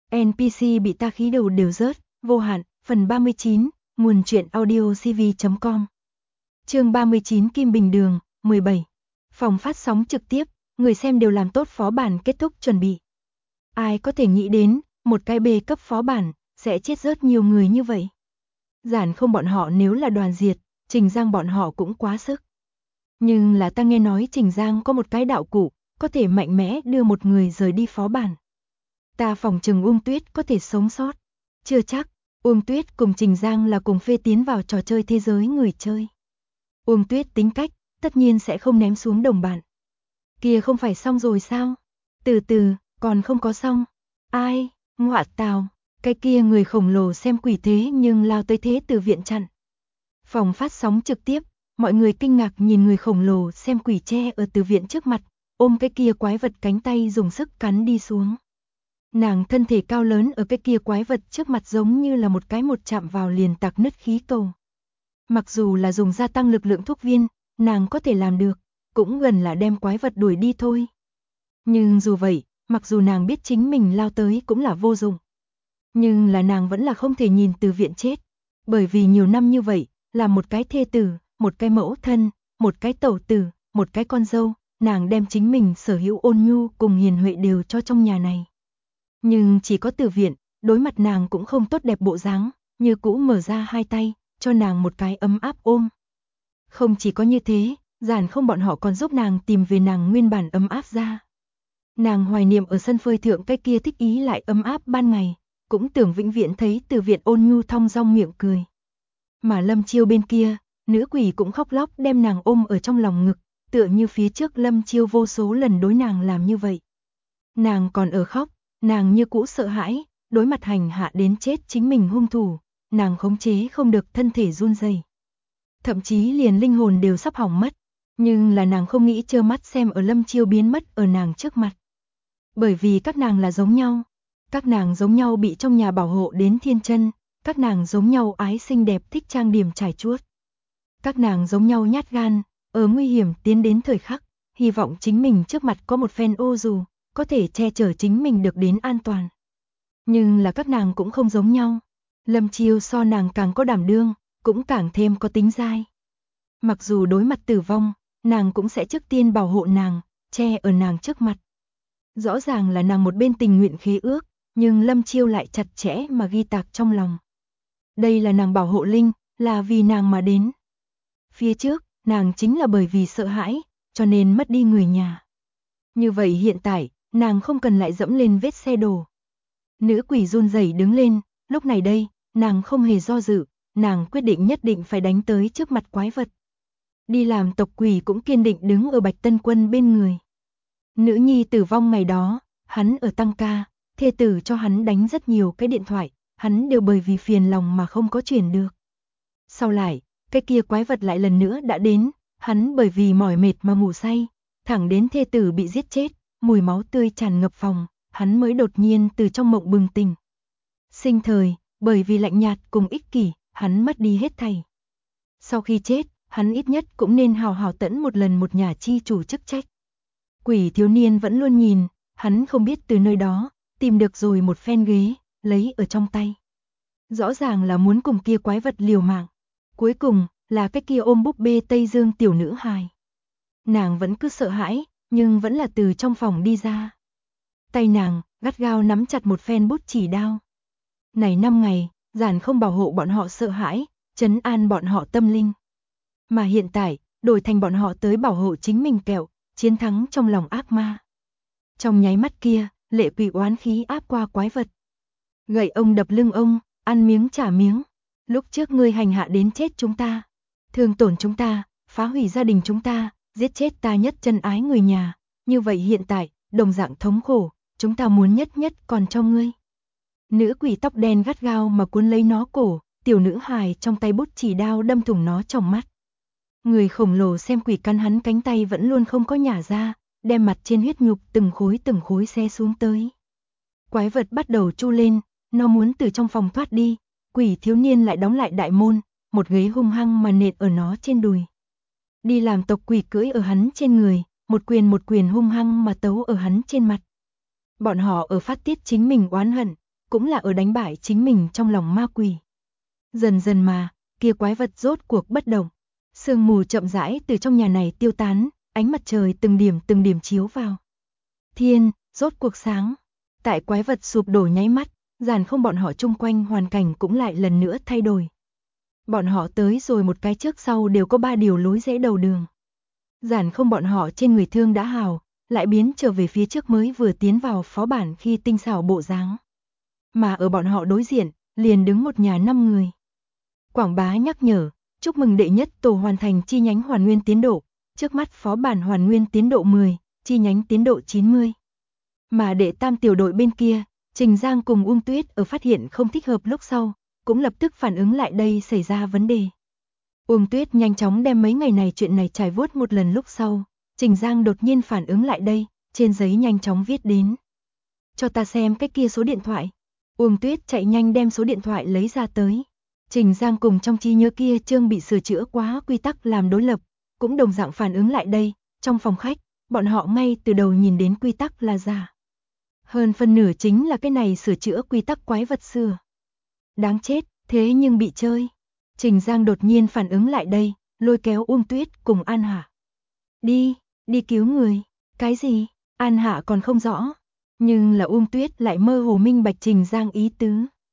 NPC bị ta khí đầu đều rớt, vô hạn, phần 39, nguồn truyện audio cv.com. Chương 39 Kim Bình Đường, 17. Phòng phát sóng trực tiếp, người xem đều làm tốt phó bản kết thúc chuẩn bị. Ai có thể nghĩ đến, một cái B cấp phó bản, sẽ chết rớt nhiều người như vậy. Giản không bọn họ nếu là đoàn diệt, Trình Giang bọn họ cũng quá sức. Nhưng là ta nghe nói Trình Giang có một cái đạo cụ, có thể mạnh mẽ đưa một người rời đi phó bản. Ta phòng chừng Uông Tuyết có thể sống sót. Chưa chắc, Uông Tuyết cùng Trình Giang là cùng phê tiến vào trò chơi thế giới người chơi. Uông Tuyết tính cách, tất nhiên sẽ không ném xuống đồng bạn. Kia không phải xong rồi sao? Từ từ, còn không có xong. Ai? Ngọa tào, cái kia người khổng lồ xem quỷ thế nhưng lao tới thế từ viện chặn. Phòng phát sóng trực tiếp, mọi người kinh ngạc nhìn người khổng lồ xem quỷ tre ở từ viện trước mặt, ôm cái kia quái vật cánh tay dùng sức cắn đi xuống. Nàng thân thể cao lớn ở cái kia quái vật trước mặt giống như là một cái một chạm vào liền tạc nứt khí cầu. Mặc dù là dùng gia tăng lực lượng thuốc viên, nàng có thể làm được, cũng gần là đem quái vật đuổi đi thôi. Nhưng dù vậy, mặc dù nàng biết chính mình lao tới cũng là vô dụng. Nhưng là nàng vẫn là không thể nhìn từ viện chết. Bởi vì nhiều năm như vậy, là một cái thê tử, một cái mẫu thân, một cái tẩu tử, một cái con dâu, nàng đem chính mình sở hữu ôn nhu cùng hiền huệ đều cho trong nhà này. Nhưng chỉ có từ viện, đối mặt nàng cũng không tốt đẹp bộ dáng, như cũ mở ra hai tay, cho nàng một cái ấm áp ôm. Không chỉ có như thế, Giản không bọn họ còn giúp nàng tìm về nàng nguyên bản ấm áp ra. Nàng hoài niệm ở sân phơi thượng cái kia thích ý lại ấm áp ban ngày, cũng tưởng vĩnh viễn thấy từ viện ôn nhu thong dong miệng cười. Mà Lâm Chiêu bên kia, nữ quỷ cũng khóc lóc đem nàng ôm ở trong lòng ngực, tựa như phía trước Lâm Chiêu vô số lần đối nàng làm như vậy. Nàng còn ở khóc, nàng như cũ sợ hãi, đối mặt hành hạ đến chết chính mình hung thủ, nàng khống chế không được thân thể run rẩy. Thậm chí liền linh hồn đều sắp hỏng mất, nhưng là nàng không nghĩ trơ mắt xem ở Lâm Chiêu biến mất ở nàng trước mặt. Bởi vì các nàng là giống nhau, các nàng giống nhau bị trong nhà bảo hộ đến thiên chân, các nàng giống nhau ái xinh đẹp thích trang điểm trải chuốt. Các nàng giống nhau nhát gan, ở nguy hiểm tiến đến thời khắc, hy vọng chính mình trước mặt có một phen ô dù, có thể che chở chính mình được đến an toàn. Nhưng là các nàng cũng không giống nhau. Lâm Chiêu so nàng càng có đảm đương, cũng càng thêm có tính dai. Mặc dù đối mặt tử vong, nàng cũng sẽ trước tiên bảo hộ nàng, che ở nàng trước mặt. Rõ ràng là nàng một bên tình nguyện khí ước, nhưng Lâm Chiêu lại chặt chẽ mà ghi tạc trong lòng. Đây là nàng bảo hộ Linh, là vì nàng mà đến. Phía trước, nàng chính là bởi vì sợ hãi, cho nên mất đi người nhà. Như vậy hiện tại, nàng không cần lại dẫm lên vết xe đổ. Nữ quỷ run rẩy đứng lên, lúc này đây, nàng không hề do dự, nàng quyết định nhất định phải đánh tới trước mặt quái vật. Đi làm tộc quỷ cũng kiên định đứng ở Bạch Tân Quân bên người. Nữ nhi tử vong ngày đó, hắn ở tăng ca, thê tử cho hắn đánh rất nhiều cái điện thoại, hắn đều bởi vì phiền lòng mà không có chuyển được. Sau lại, cái kia quái vật lại lần nữa đã đến, hắn bởi vì mỏi mệt mà ngủ say, thẳng đến thê tử bị giết chết, mùi máu tươi tràn ngập phòng, hắn mới đột nhiên từ trong mộng bừng tỉnh. Sinh thời, bởi vì lạnh nhạt cùng ích kỷ, hắn mất đi hết thảy. Sau khi chết, hắn ít nhất cũng nên hào hào tẫn một lần một nhà chi chủ chức trách. Quỷ thiếu niên vẫn luôn nhìn, hắn không biết từ nơi đó, tìm được rồi một phen ghế, lấy ở trong tay. Rõ ràng là muốn cùng kia quái vật liều mạng. Cuối cùng, là cái kia ôm búp bê Tây Dương tiểu nữ hài. Nàng vẫn cứ sợ hãi, nhưng vẫn là từ trong phòng đi ra. Tay nàng, gắt gao nắm chặt một phen bút chỉ đao. Này 5 ngày, Giản không bảo hộ bọn họ sợ hãi, trấn an bọn họ tâm linh. Mà hiện tại, đổi thành bọn họ tới bảo hộ chính mình kẹo, chiến thắng trong lòng ác ma. Trong nháy mắt kia, lệ quỷ oán khí áp qua quái vật. Gậy ông đập lưng ông, ăn miếng trả miếng. Lúc trước ngươi hành hạ đến chết chúng ta, thương tổn chúng ta, phá hủy gia đình chúng ta, giết chết ta nhất chân ái người nhà. Như vậy hiện tại, đồng dạng thống khổ, chúng ta muốn nhất nhất còn cho ngươi. Nữ quỷ tóc đen gắt gao mà cuốn lấy nó cổ, tiểu nữ hài trong tay bút chỉ đao đâm thủng nó trong mắt. Người khổng lồ xem quỷ cắn hắn cánh tay vẫn luôn không có nhả ra, đem mặt trên huyết nhục từng khối xe xuống tới. Quái vật bắt đầu chu lên, nó muốn từ trong phòng thoát đi, quỷ thiếu niên lại đóng lại đại môn, một ghế hung hăng mà nện ở nó trên đùi. Đi làm tộc quỷ cưỡi ở hắn trên người, một quyền hung hăng mà tấu ở hắn trên mặt. Bọn họ ở phát tiết chính mình oán hận, cũng là ở đánh bại chính mình trong lòng ma quỷ. Dần dần mà, kia quái vật rốt cuộc bất động. Sương mù chậm rãi từ trong nhà này tiêu tán, ánh mặt trời từng điểm chiếu vào. Thiên, rốt cuộc sáng. Tại quái vật sụp đổ nháy mắt, Giản Không bọn họ chung quanh hoàn cảnh cũng lại lần nữa thay đổi. Bọn họ tới rồi một cái trước sau đều có 3 điều lối rẽ đầu đường. Giản Không bọn họ trên người thương đã hào, lại biến trở về phía trước mới vừa tiến vào phó bản khi tinh xảo bộ dáng. Mà ở bọn họ đối diện, liền đứng một nhà 5 người. Quảng bá nhắc nhở, chúc mừng đệ nhất tổ hoàn thành chi nhánh hoàn nguyên tiến độ, trước mắt phó bản hoàn nguyên tiến độ 10, chi nhánh tiến độ 90. Mà đệ tam tiểu đội bên kia, Trình Giang cùng Uông Tuyết ở phát hiện không thích hợp lúc sau, cũng lập tức phản ứng lại đây xảy ra vấn đề. Uông Tuyết nhanh chóng đem mấy ngày này chuyện này trải vuốt một lần lúc sau, Trình Giang đột nhiên phản ứng lại đây, trên giấy nhanh chóng viết đến. Cho ta xem cái kia số điện thoại. Uông Tuyết chạy nhanh đem số điện thoại lấy ra tới. Trình Giang cùng trong trí nhớ kia chương bị sửa chữa quá quy tắc làm đối lập, cũng đồng dạng phản ứng lại đây, trong phòng khách, bọn họ ngay từ đầu nhìn đến quy tắc là giả. Hơn phân nửa chính là cái này sửa chữa quy tắc quái vật xưa. Đáng chết, thế nhưng bị chơi. Trình Giang đột nhiên phản ứng lại đây, lôi kéo Uông Tuyết cùng An Hạ. Đi cứu người. Cái gì? An Hạ còn không rõ. Nhưng là Uông Tuyết lại mơ hồ minh bạch Trình Giang ý tứ.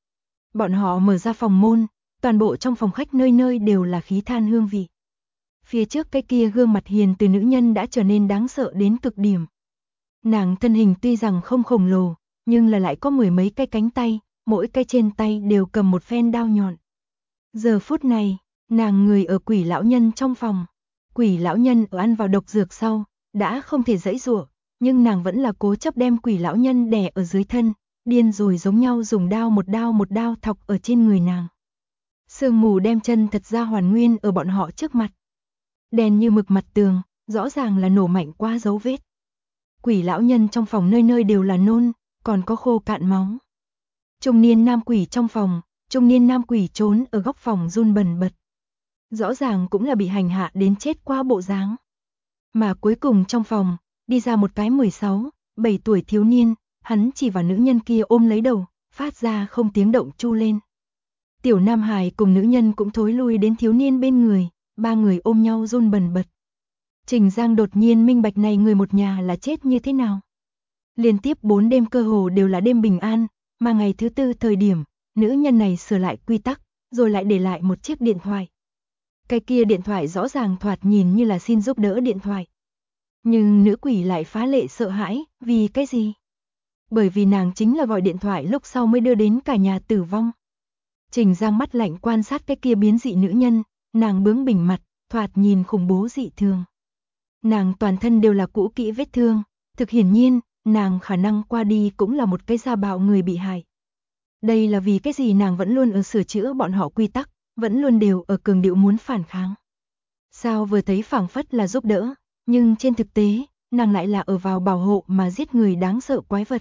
Bọn họ mở ra phòng môn, toàn bộ trong phòng khách nơi nơi đều là khí than hương vị. Phía trước cái kia gương mặt hiền từ nữ nhân đã trở nên đáng sợ đến cực điểm. Nàng thân hình tuy rằng không khổng lồ, nhưng là lại có 10 mấy cái cánh tay, mỗi cái trên tay đều cầm một phen đao nhọn. Giờ phút này, nàng người ở quỷ lão nhân trong phòng. Quỷ lão nhân ở ăn vào độc dược sau, đã không thể giãy giụa, nhưng nàng vẫn là cố chấp đem quỷ lão nhân đè ở dưới thân, điên rồi giống nhau dùng một đao thọc ở trên người nàng. Sương mù đem chân thật ra hoàn nguyên ở bọn họ trước mặt. Đèn như mực mặt tường, rõ ràng là nổ mạnh qua dấu vết. Quỷ lão nhân trong phòng nơi nơi đều là nôn, còn có khô cạn máu. Trung niên nam quỷ trong phòng, trung niên nam quỷ trốn ở góc phòng run bần bật. Rõ ràng cũng là bị hành hạ đến chết qua bộ dáng. Mà cuối cùng trong phòng, đi ra một cái 16, 7 tuổi thiếu niên, hắn chỉ vào nữ nhân kia ôm lấy đầu, phát ra không tiếng động chu lên. Tiểu Nam Hải cùng nữ nhân cũng thối lui đến thiếu niên bên người, 3 người ôm nhau run bần bật. Trình Giang đột nhiên minh bạch này người một nhà là chết như thế nào. Liên tiếp 4 đêm cơ hồ đều là đêm bình an, mà ngày thứ 4 thời điểm, nữ nhân này sửa lại quy tắc, rồi lại để lại một chiếc điện thoại. Cái kia điện thoại rõ ràng thoạt nhìn như là xin giúp đỡ điện thoại. Nhưng nữ quỷ lại phá lệ sợ hãi, vì cái gì? Bởi vì nàng chính là gọi điện thoại lúc sau mới đưa đến cả nhà tử vong. Trình Giang mắt lạnh quan sát cái kia biến dị nữ nhân, nàng bướng bỉnh mặt, thoạt nhìn khủng bố dị thường. Nàng toàn thân đều là cũ kỹ vết thương, thực hiển nhiên, nàng khả năng qua đi cũng là một cái gia bạo người bị hại. Đây là vì cái gì nàng vẫn luôn ở sửa chữa bọn họ quy tắc, vẫn luôn đều ở cường điệu muốn phản kháng. Sao vừa thấy phảng phất là giúp đỡ, nhưng trên thực tế, nàng lại là ở vào bảo hộ mà giết người đáng sợ quái vật.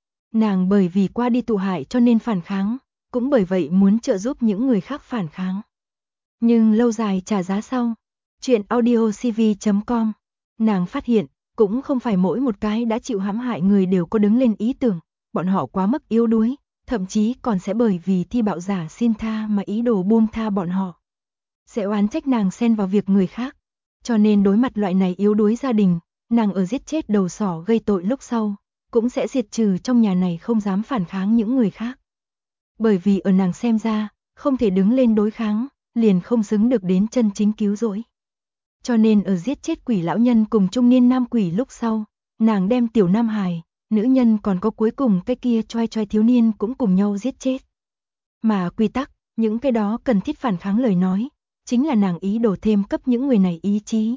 Nàng bởi vì qua đi tụ hại cho nên phản kháng, cũng bởi vậy muốn trợ giúp những người khác phản kháng. Nhưng lâu dài trả giá sau. Chuyện audiocv.com. Nàng phát hiện, cũng không phải mỗi một cái đã chịu hãm hại người đều có đứng lên ý tưởng, bọn họ quá mức yếu đuối, thậm chí còn sẽ bởi vì thi bạo giả xin tha mà ý đồ buông tha bọn họ. Sẽ oán trách nàng xen vào việc người khác. Cho nên đối mặt loại này yếu đuối gia đình, nàng ở giết chết đầu sỏ gây tội lúc sau, cũng sẽ diệt trừ trong nhà này không dám phản kháng những người khác. Bởi vì ở nàng xem ra, không thể đứng lên đối kháng, liền không xứng được đến chân chính cứu rỗi. Cho nên ở giết chết quỷ lão nhân cùng trung niên nam quỷ lúc sau, nàng đem tiểu Nam Hải, nữ nhân còn có cuối cùng cái kia choai choai thiếu niên cũng cùng nhau giết chết. Mà quy tắc, những cái đó cần thiết phản kháng lời nói, chính là nàng ý đồ thêm cấp những người này ý chí.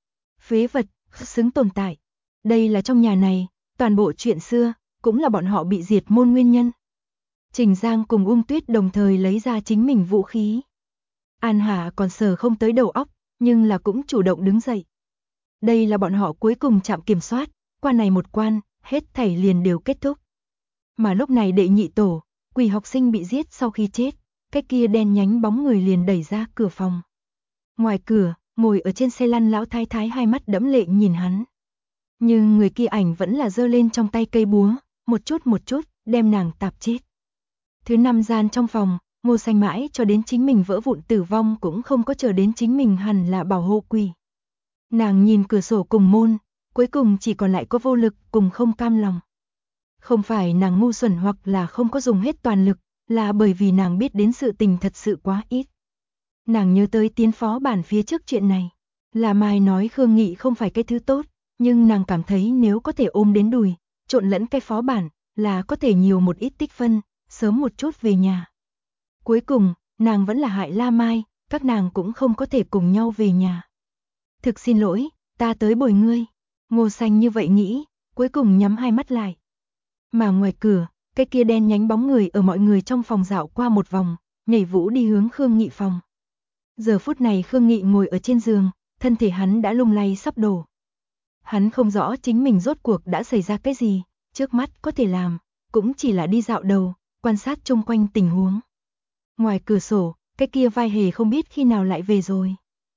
Phế vật, xứng tồn tại. Đây là trong nhà này, toàn bộ chuyện xưa, cũng là bọn họ bị diệt môn nguyên nhân. Trình Giang cùng Uông Tuyết đồng thời lấy ra chính mình vũ khí. An Hà còn sờ không tới đầu óc, nhưng là cũng chủ động đứng dậy. Đây là bọn họ cuối cùng chạm kiểm soát, qua này một quan, hết thảy liền đều kết thúc. Mà lúc này đệ nhị tổ, quỷ học sinh bị giết sau khi chết, cái kia đen nhánh bóng người liền đẩy ra cửa phòng. Ngoài cửa, ngồi ở trên xe lăn lão thái thái hai mắt đẫm lệ nhìn hắn. Nhưng người kia ảnh vẫn là giơ lên trong tay cây búa, một chút, đem nàng tạp chết. Thứ năm gian trong phòng, Ngô Xanh mãi cho đến chính mình vỡ vụn tử vong cũng không có chờ đến chính mình hẳn là bảo hộ quỷ. Nàng nhìn cửa sổ cùng môn, cuối cùng chỉ còn lại có vô lực cùng không cam lòng. Không phải nàng ngu xuẩn hoặc là không có dùng hết toàn lực, là bởi vì nàng biết đến sự tình thật sự quá ít. Nàng nhớ tới tiến phó bản phía trước chuyện này. Là Mai nói Khương Nghị không phải cái thứ tốt, nhưng nàng cảm thấy nếu có thể ôm đến đùi, trộn lẫn cái phó bản, là có thể nhiều một ít tích phân, sớm một chút về nhà. Cuối cùng, nàng vẫn là hại La Mai, các nàng cũng không có thể cùng nhau về nhà. Thực xin lỗi, ta tới bồi ngươi. Ngô Xanh như vậy nghĩ, cuối cùng nhắm hai mắt lại. Mà ngoài cửa, cái kia đen nhánh bóng người ở mọi người trong phòng dạo qua một vòng, nhảy vũ đi hướng Khương Nghị phòng. Giờ phút này Khương Nghị ngồi ở trên giường, thân thể hắn đã lung lay sắp đổ. Hắn không rõ chính mình rốt cuộc đã xảy ra cái gì, trước mắt có thể làm, cũng chỉ là đi dạo đầu, quan sát chung quanh tình huống. Ngoài cửa sổ, cái kia Vai Hề không biết khi nào lại về rồi.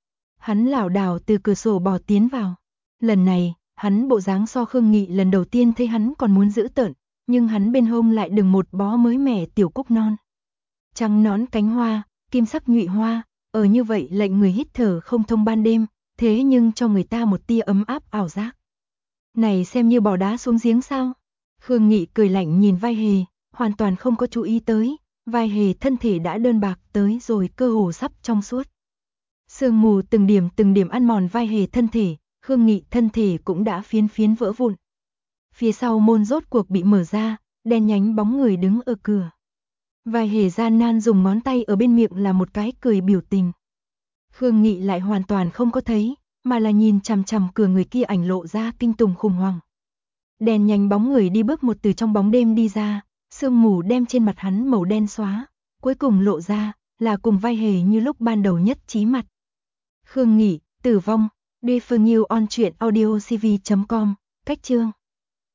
Hắn lảo đảo từ cửa sổ bò tiến vào. Lần này, hắn bộ dáng so Khương Nghị lần đầu tiên thấy hắn còn muốn giữ tợn, nhưng hắn bên hông lại đừng một bó mới mẻ tiểu cúc non. Trắng nón cánh hoa, kim sắc nhụy hoa, ở như vậy lệnh người hít thở không thông ban đêm, thế nhưng cho người ta một tia ấm áp ảo giác. Này xem như bỏ đá xuống giếng sao? Khương Nghị cười lạnh nhìn Vai Hề, hoàn toàn không có chú ý tới, Vai Hề thân thể đã đơn bạc tới rồi cơ hồ sắp trong suốt. Sương mù từng điểm ăn mòn Vai Hề thân thể, Khương Nghị thân thể cũng đã phiến phiến vỡ vụn. Phía sau môn rốt cuộc bị mở ra, đen nhánh bóng người đứng ở cửa. Vai Hề gian nan dùng ngón tay ở bên miệng là một cái cười biểu tình. Khương Nghị lại hoàn toàn không có thấy, mà là nhìn chằm chằm cửa người kia ảnh lộ ra kinh tủng khủng hoảng. Đen nhánh bóng người đi bước một từ trong bóng đêm đi ra, sương mù đem trên mặt hắn màu đen xóa, cuối cùng lộ ra là cùng Vai Hề như lúc ban đầu nhất trí mặt. Khương Nghị, tử vong, Defernew on truyện audio cv.com, cách chương